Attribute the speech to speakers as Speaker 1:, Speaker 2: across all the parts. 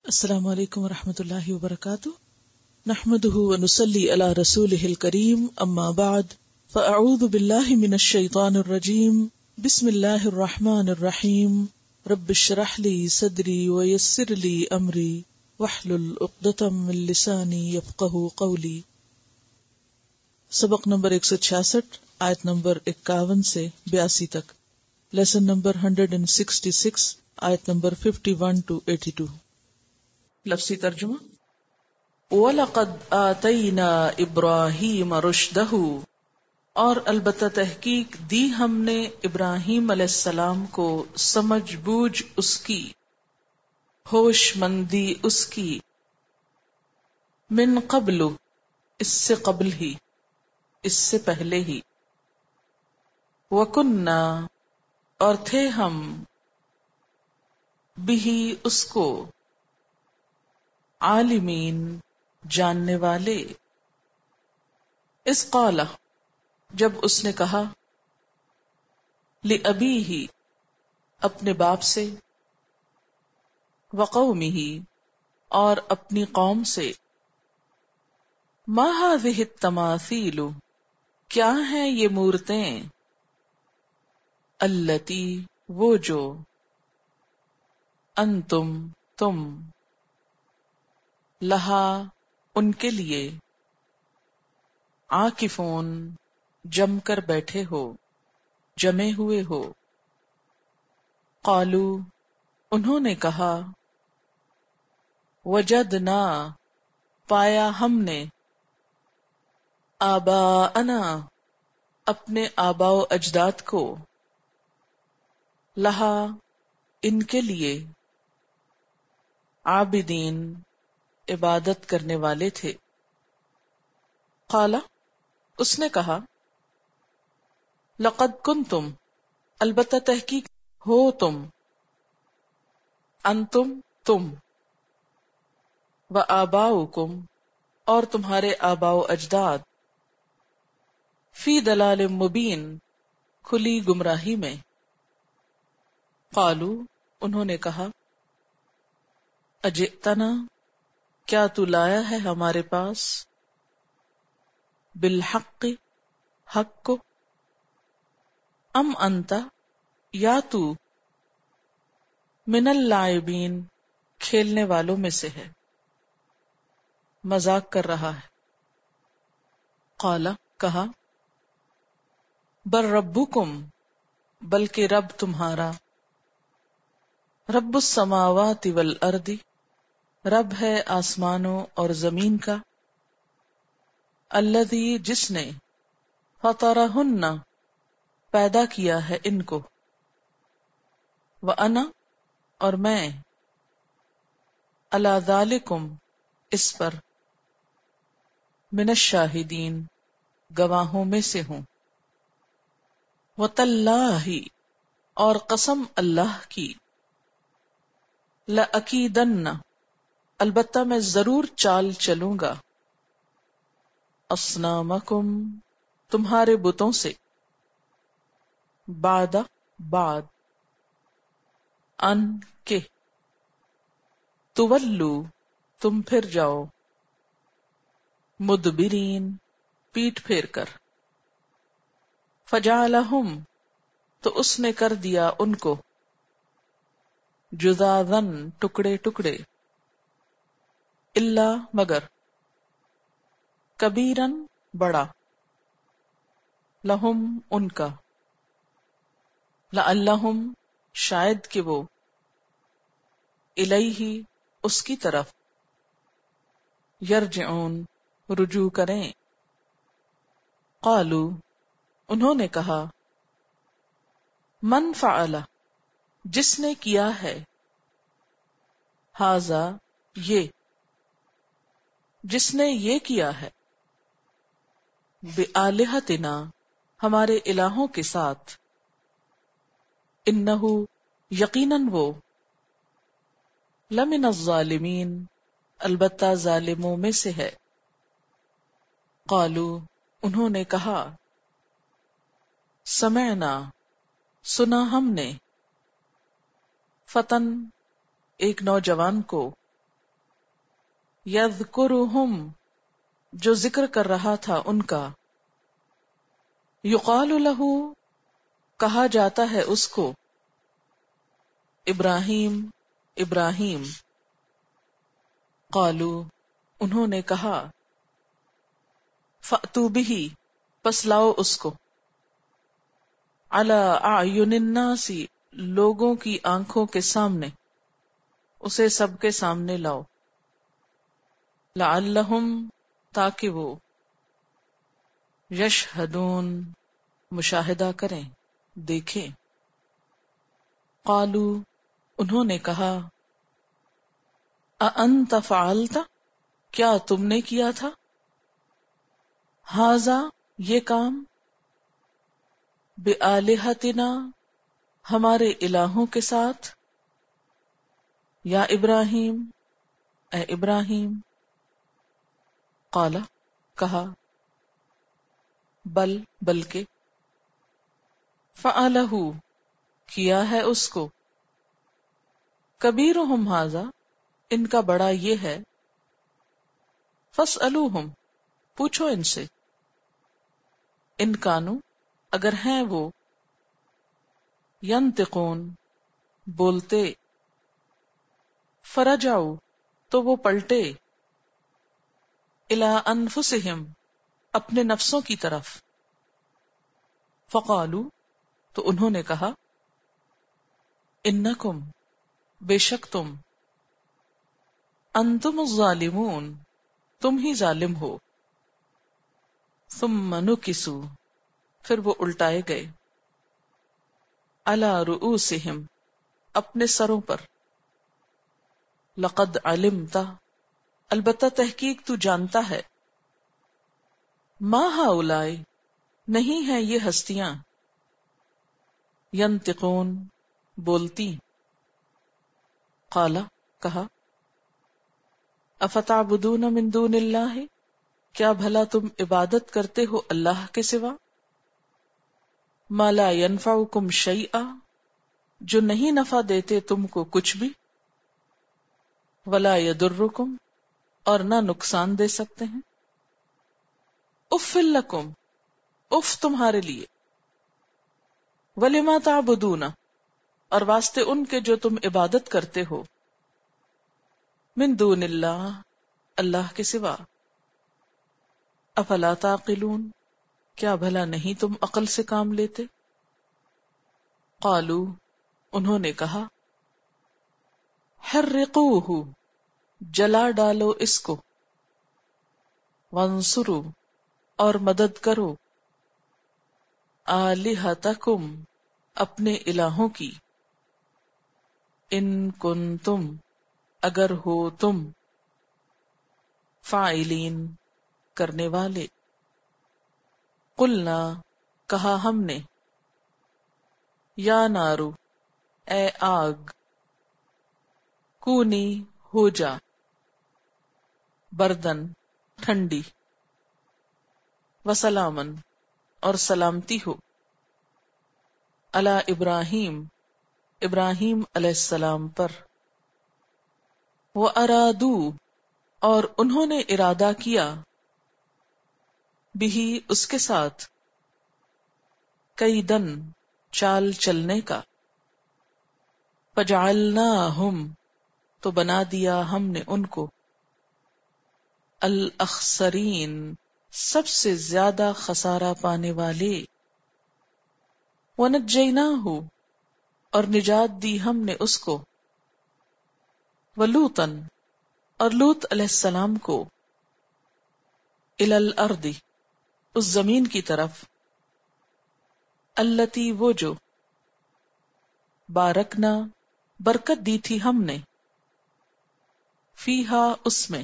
Speaker 1: السلام علیکم ورحمۃ اللہ وبرکاتہ، نحمده ونصلی علی رسولہ الکریم، اما بعد فاعوذ باللہ من الشیطان الرجیم، بسم اللہ الرحمن الرحیم، رب اشرح لی صدری ویسر لی امری واحلل عقدۃ من لسانی یفقہوا قولی۔ سبق نمبر 166، آیت نمبر 51 سے 82 تک، لیسن نمبر 166، آیت نمبر 51 to 82۔ لفظی ترجمہ: وَلَقَدْ آتَيْنَا إِبْرَاهِيمَ رُشْدَهُ، اور البتہ تحقیق دی ہم نے ابراہیم علیہ السلام کو سمجھ بوجھ اس کی، ہوش مندی اس کی، من قبل، اس سے قبل ہی، اس سے پہلے ہی، وَكُنَّا، اور تھے ہم، بِهِ، اس کو، عالمین، جاننے والے۔ اس قال، جب اس نے کہا، لأبیہ، اپنے باپ سے، وقومہ، اور اپنی قوم سے، ما ہذہ التماثیل، کیا ہیں یہ مورتیں، التی، وہ جو، انتم، تم، لہا، ان کے لیے، عاکفون، جم کر بیٹھے ہو، جمے ہوئے ہو۔ قالو، انہوں نے کہا، وجدنا، پایا ہم نے، آباءنا، اپنے آباء و اجداد کو، لہا، ان کے لیے، عابدین، عبادت کرنے والے تھے۔ قال، اس نے کہا، لقد کنتم، البتہ تحقیق ہو تم، انتم، تم، وآباؤکم، اور تمہارے آباء و اجداد، فی ضلال مبین، کھلی گمراہی میں۔ قالو، انہوں نے کہا، اجئتنا، کیا تو لایا ہے ہمارے پاس، بالحق، حق کو، ام انت، یا تو، من اللاعبین، کھیلنے والوں میں سے ہے، مذاق کر رہا ہے۔ قال، کہا، بل ربکم، بلکہ رب تمہارا، رب السماوات والارض، رب ہے آسمانوں اور زمین کا، الذی، جس نے، فطرہن، پیدا کیا ہے ان کو، وانا، اور میں، علی ذالکم، اس پر، من الشاہدین، گواہوں میں سے ہوں۔ وتاللہ، اور قسم اللہ کی، لأکیدن، البتہ میں ضرور چال چلوں گا، اصنامکم، تمہارے بتوں سے، بعد، بعد، ان کے، تولو، تم پھر جاؤ، مدبرین، پیٹ پھیر کر، فجعلہم، تو اس نے کر دیا ان کو، جذاذاً، ٹکڑے ٹکڑے، الا، مگر، کبیرن، بڑا، لہم، ان کا، لعلہم، شاید کہ وہ، الیہ، اس کی طرف، یرجعون، رجوع کریں۔ قالو، انہوں نے کہا، من فعل، جس نے کیا ہے، ھذا، یہ، جس نے یہ کیا ہے، بآلہتنا، ہمارے الہوں کے ساتھ، انہ، یقیناً وہ، لمن الظالمین، البتہ ظالموں میں سے ہے۔ قالو، انہوں نے کہا، سمعنا، سنا ہم نے، فتن، ایک نوجوان کو، یذکرہم جو ذکر کر رہا تھا ان کا، یقال لہ کہا جاتا ہے اس کو، ابراہیم ابراہیم، قالو انہوں نے کہا، فأتوا بہ پس لاؤ اس کو، علی اعین الناس لوگوں کی آنکھوں کے سامنے، اسے سب کے سامنے لاؤ، لعلہم تاکہ وہ، یشہدون مشاہدہ کریں دیکھیں، قالو انہوں نے کہا، اانت فعلت کیا تم نے کیا تھا، ھذا یہ کام، بآلہتنا ہمارے الہوں کے ساتھ، یا ابراہیم اے ابراہیم، قال کہا، بل بلکہ، فعلہ کیا ہے اس کو، کبیرہم ھذا ان کا بڑا یہ ہے، فاسألوہم پوچھو ان سے، ان کانوا اگر ہیں وہ، ینطقون بولتے، فرجعوا تو وہ پلٹے، الی انفسہم اپنے نفسوں کی طرف، فقالوا تو انہوں نے کہا، انکم بے شک تم، انتم الظالمون تم ہی ظالم ہو، ثم نکسوا پھر وہ الٹائے گئے، علی رؤوسہم اپنے سروں پر، لقد علمت البتہ تحقیق تو جانتا ہے، ما ہؤلاء نہیں ہیں یہ ہستیاں، ینطقون بولتی، قال کہا، افتعبدون من دون اللہ کیا بھلا تم عبادت کرتے ہو اللہ کے سوا، ما لا ینفعکم شیئا جو نہیں نفع دیتے تم کو کچھ بھی، ولا یضرکم اور نہ نقصان دے سکتے ہیں، اف لکم اف تمہارے لیے، ولما تعبدون اور واسطے ان کے جو تم عبادت کرتے ہو، من دون اللہ اللہ کے سوا، افلا تعقلون کیا بھلا نہیں تم عقل سے کام لیتے، قالو انہوں نے کہا، حرقوہ جلا ڈالو اس کو، وانصروا اور مدد کرو، آلہتکم اپنے الہوں کی، ان کنتم اگر ہو تم، فاعلین کرنے والے، قلنا کہا ہم نے، یا نارو اے آگ، کونی ہو جا، بردن ٹھنڈی، وسلامن اور سلامتی ہو، علی ابراہیم ابراہیم علیہ السلام پر، وَأَرَادُوا اور انہوں نے ارادہ کیا، بِہِ اس کے ساتھ، کیدن چال چلنے کا، فَجَعَلْنَاهُمْ تو بنا دیا ہم نے ان کو، الاخسرین سب سے زیادہ خسارہ پانے والے، وَنَجَّيْنَاهُ اور نجات دی ہم نے اس کو، وَلُوطًا اور لوط علیہ السلام کو، إِلَى الْأَرْضِ اس زمین کی طرف، التی وہ جو، بارکنا برکت دی تھی ہم نے، فیہا اس میں،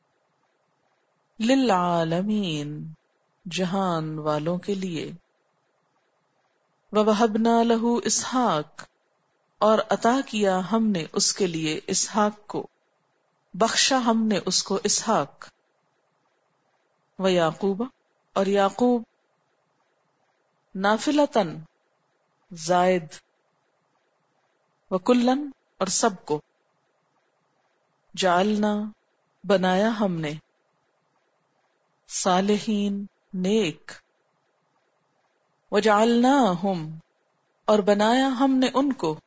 Speaker 1: للعالمین جہان والوں کے لیے، وَوَهَبْنَا لَهُ اسحاق اور عطا کیا ہم نے اس کے لیے اسحاق کو، بخشا ہم نے اس کو اسحاق، وَيَعْقُوبَ اور یعقوب، نافلتاً زائد، وَكُلًّا اور سب کو، جعلنا بنایا ہم نے صالحین نیک، وجعلناہم اور بنایا ہم نے ان کو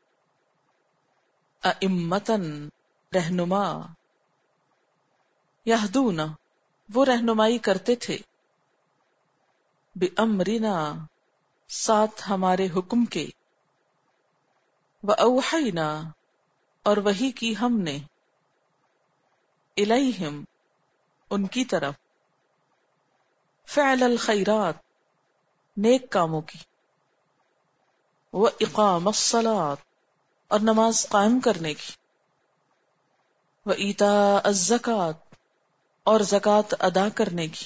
Speaker 1: ائمۃً رہنما، یہدون وہ رہنمائی کرتے تھے، بامرنا ساتھ ہمارے حکم کے، واوحینا اور وحی کی ہم نے، الیہم ان کی طرف، فعل الخیرات نیک کاموں کی، واقام الصلاۃ اور نماز قائم کرنے کی، وایتاء الزکوٰۃ اور زکوٰۃ ادا کرنے کی،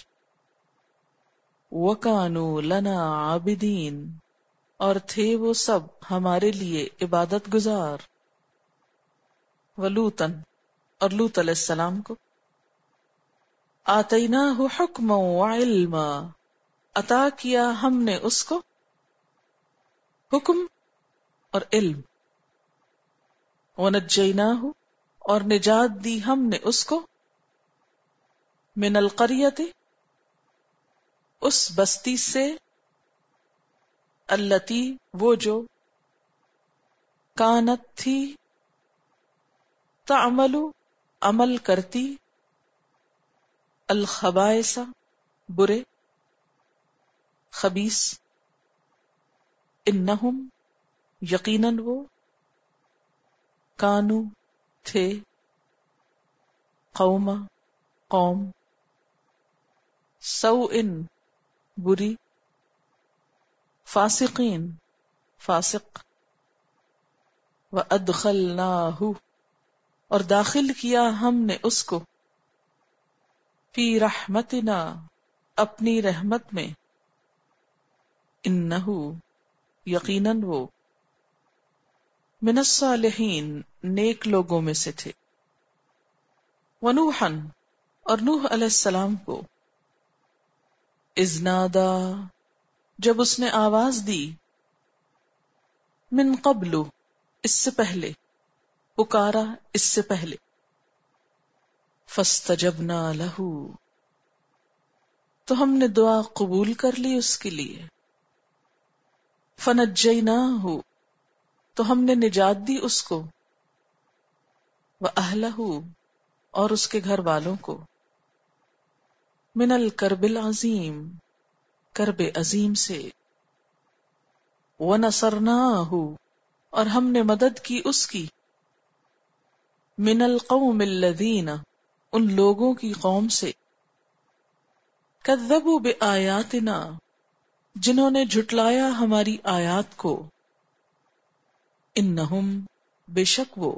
Speaker 1: وکانوا لنا عابدین اور تھے وہ سب ہمارے لیے عبادت گزار، ولوطاً اور لوط علیہ السلام کو، آتیناہ حکما وعلما عطا کیا ہم نے اس کو حکم اور علم، ونجیناہ اور نجات دی ہم نے اس کو من القریۃ اس بستی سے، التی وہ جو، کانت تھی، تعمل عمل کرتی، الخبائث برے، خبیث، انہم یقیناً وہ، کانو تھے، قوم، سوء بری، فاسقین فاسق، وادخلناہ اور داخل کیا ہم نے اس کو، فی رحمتنا اپنی رحمت میں، انہ یقیناً وہ، من الصالحین نیک لوگوں میں سے تھے، ونوحا اور نوح علیہ السلام کو، اذ نادا جب اس نے آواز دی، من قبل اس سے پہلے، پکارا اس سے پہلے، فاستجبنا لہ تو ہم نے دعا قبول کر لی اس کے لیے، فنجیناہ تو ہم نے نجات دی اس کو، وأہلہ اور اس کے گھر والوں کو، من الکرب العظیم کرب عظیم سے، ونصرناہ اور ہم نے مدد کی اس کی، من القوم الذین ان لوگوں کی قوم سے، کذبوا بآیاتنا جنہوں نے جھٹلایا ہماری آیات کو، انہم بے شک وہ،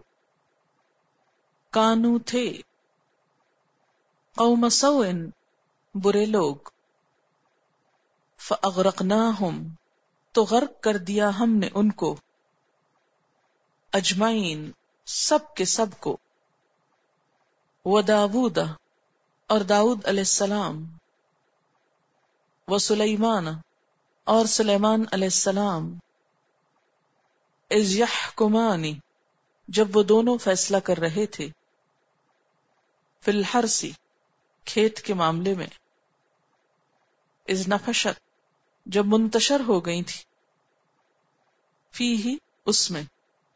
Speaker 1: کانو تھے، قوم سوء برے لوگ، فاغرقناہم تو غرق کر دیا ہم نے ان کو، اجمعین سب کے سب کو، وداود اور داؤد علیہ السلام، وسلیمان اور سلیمان علیہ السلام، اذ یحکمان جب وہ دونوں فیصلہ کر رہے تھے، فی الحرث کھیت کے معاملے میں، اذ نفشت جب منتشر ہو گئی تھی، فیہ اس میں،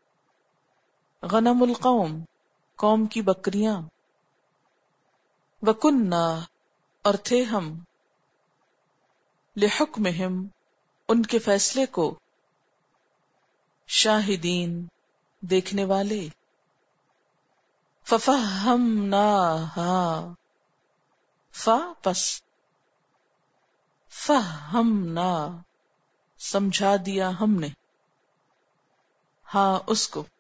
Speaker 1: غنم القوم قوم کی بکریاں، وکننا اور تھے ہم، لحکمہم ان کے فیصلے کو، شاہدین دیکھنے والے، ففہمناہا پس فہمنا سمجھا دیا ہم نے، ہاں اس کو،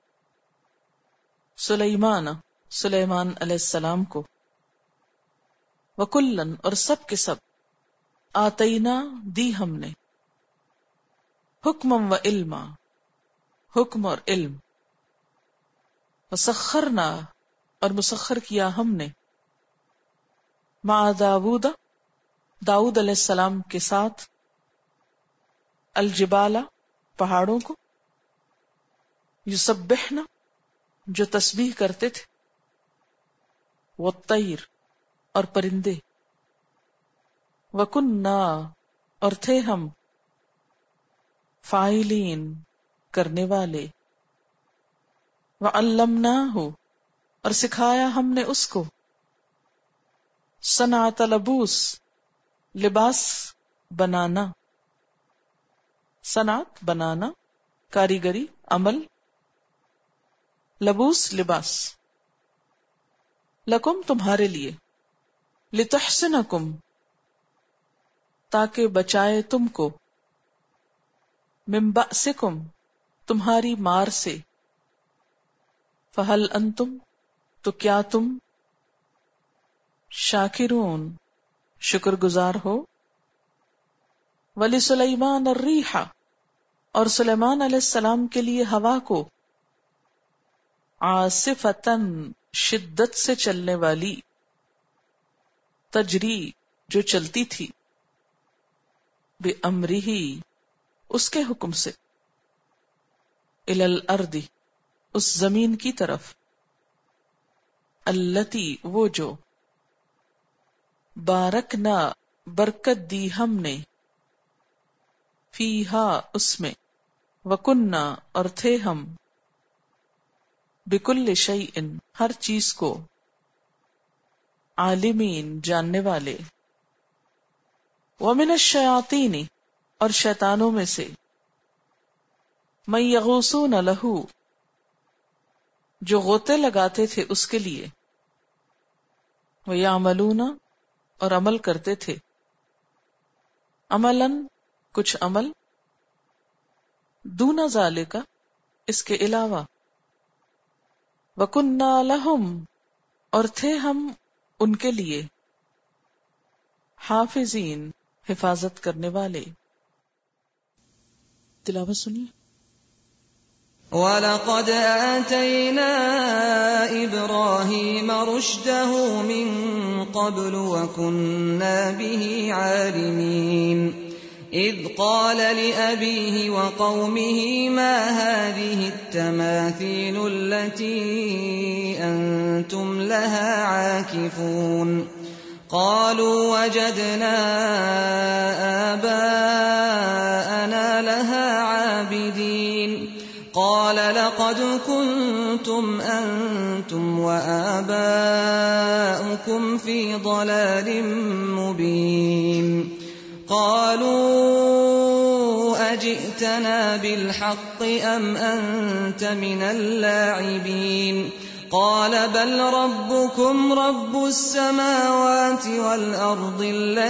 Speaker 1: سلیمان علیہ السلام کو، وکلن اور سب کے سب، آتینا دی ہم نے، حکمم و علما حکم اور علم، وسخرنا اور مسخر کیا ہم نے، مع داود داؤد علیہ السلام کے ساتھ، الجبال پہاڑوں کو، یسبحن جو تسبیح کرتے تھے، والطیر اور پرندے، وکننا اور تھے ہم، فاعلین کرنے والے، وعلمناہ اور سکھایا ہم نے اس کو، صنعت لبوس لباس بنانا، صنعت بنانا، کاریگری، عمل، لبوس لباس، لکم تمہارے لیے، لتحسنکم تاکہ بچائے تم کو، من بأسکم تمہاری مار سے، فہل انتم تو کیا تم، شاکرون شکر گزار ہو، وَلِسُلَيْمَانَ الرِّيحَ اور سلیمان علیہ السلام کے لیے ہوا کو، عاصفتن شدت سے چلنے والی، تجری جو چلتی تھی، بِأَمْرِهِ اس کے حکم سے، إِلَى الْأَرْضِ اس زمین کی طرف، التی وہ جو، بارکنا برکت دی ہم نے، فیہا اس میں، وکننا اور تھے ہم، بکل شیء ہر چیز کو، عالمین جاننے والے، ومن الشیاطین اور شیطانوں میں سے، من یغوصون لہ جو غوطے لگاتے تھے اس کے لیے، ویعملون اور عمل کرتے تھے، عملاً کچھ عمل، دون ذالک اس کے علاوہ، وکننا لہم اور تھے ہم ان کے لیے، حافظین حفاظت کرنے والے۔ تلاوت سنیے۔
Speaker 2: وَلَقَدْ آتَيْنَا إِبْرَاهِيمَ رُشْدَهُ مِن قَبْلُ وَكُنَّا بِهِ عَالِمِينَ إِذْ قَالَ لِأَبِيهِ وَقَوْمِهِ مَا هَٰذِهِ التَّمَاثِيلُ الَّتِي أَنتُمْ لَهَا عَاكِفُونَ قَالُوا وَجَدْنَا آبَاءَنَا لَهَا عَابِدِينَ قال لقد كنتم أنتم وآباؤكم في ضلال مبين قالوا أجئتنا بالحق أم أنت من اللاعبين قال بل ربكم رب السماوات والأرض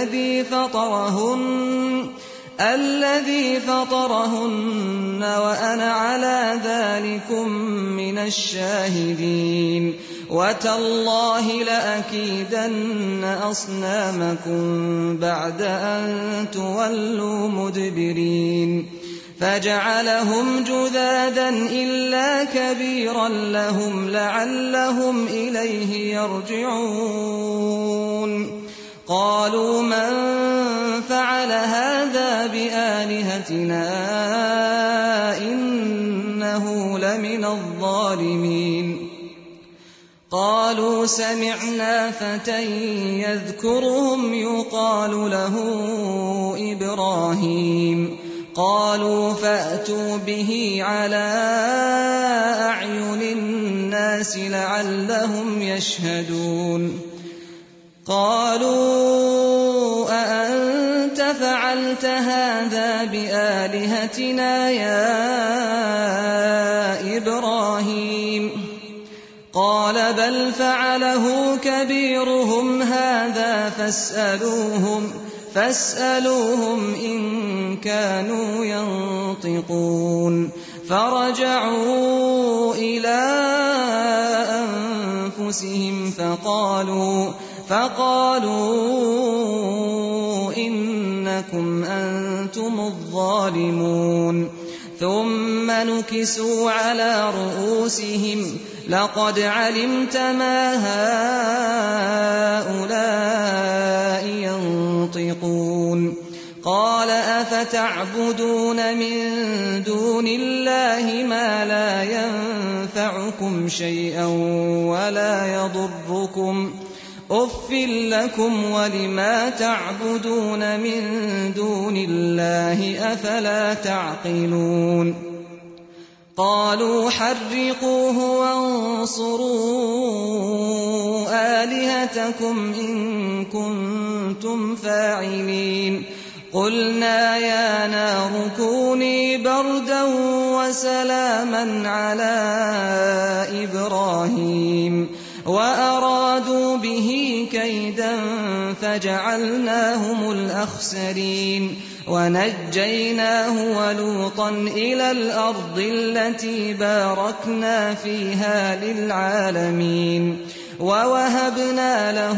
Speaker 2: الذي فطرهن وأنا على ذلكم من الشاهدين وتالله لأكيدن أصنامكم بعد أن تولوا مدبرين فجعلهم جذاذا إلا كبيرا لهم لعلهم إليه يرجعون قالوا من فعل هذا بآلهتنا إنه لمن الظالمين قالوا سمعنا فتى يذكرهم يقال له إبراهيم قالوا فأتوا به على أعين الناس لعلهم يشهدون قالوا أأنت فعلت هذا بآلهتنا يا إبراهيم قال بل فعله كبيرهم هذا فاسألوهم إن كانوا ينطقون فرجعوا إلى أنفسهم فقالوا إنكم أنتم الظالمون ثم نكسوا على رؤوسهم لقد علمت ما هؤلاء ينطقون قال أفتعبدون من دون الله ما لا ينفعكم ينفعكم شيئا ولا يضركم أف لكم ولما تعبدون من دون الله أفلا تعقلون قالوا حرقوه وانصروا آلهتكم إن كنتم فاعلين قلنا يا نار كوني بردا وسلاما على إبراهيم وأرادوا به كيدا فجعلناهم الأخسرين ونجيناه ولوطا إلى الأرض التي باركنا فيها للعالمين ووهبنا له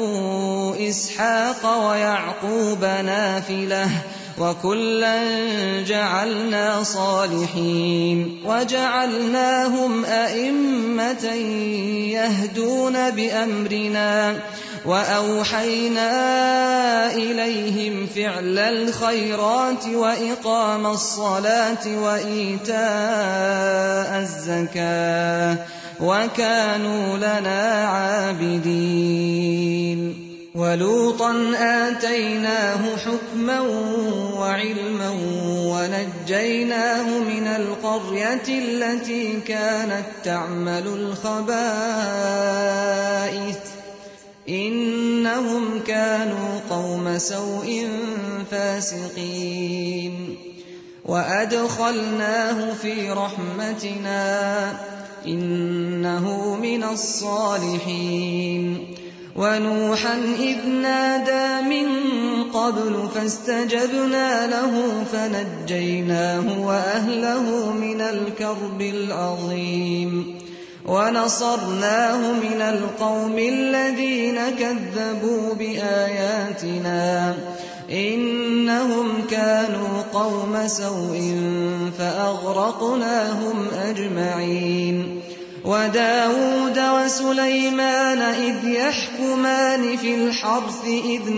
Speaker 2: إسحاق ويعقوب نافلة وكلا جعلنا صالحين وجعلناهم أئمة يهدون بأمرنا وأوحينا إليهم فعل الخيرات وإقام الصلاة وإيتاء الزكاة وكانوا لنا عابدين ولوطا آتيناه حكما وعلما ونجيناه من القرية التي كانت تعمل الخبائث إنهم كانوا قوم سوء فاسقين وأدخلناه في رحمتنا إنه من الصالحين ونوحا إذ نادى من قبل فاستجبنا له فنجيناه وأهله من الكرب العظيم ونصرناه من القوم الذين كذبوا بآياتنا إنهم كانوا قوم سوء فأغرقناهم أجمعين وداود وسليمان إذ يحكمان في الحرث إذ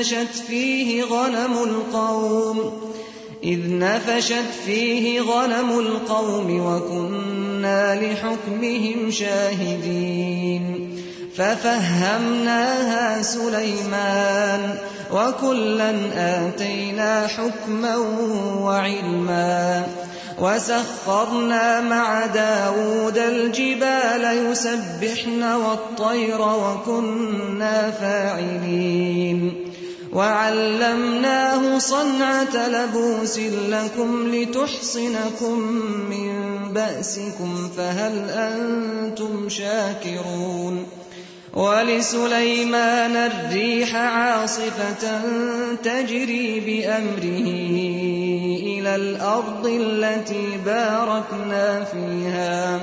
Speaker 2: نفشت فيه غنم القوم وكنا لحكمهم شاهدين ففهمناها سليمان وكلا آتينا حكما وعلما وسخرنا مع داود الجبال يسبحن والطير وكنا فاعلين وعلمناه صنعة لبوس لكم لتحصنكم من بأسكم فهل أنتم شاكرون ولسليمان الريح عاصفة تجري بأمره إلى الأرض التي باركنا فيها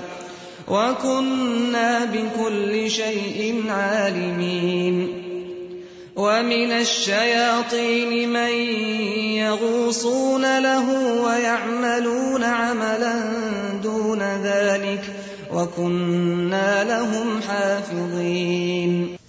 Speaker 2: وكنا بكل شيء عالمين ومن الشياطين من يغوصون له ويعملون عملا دون ذلك وكنا لهم حافظين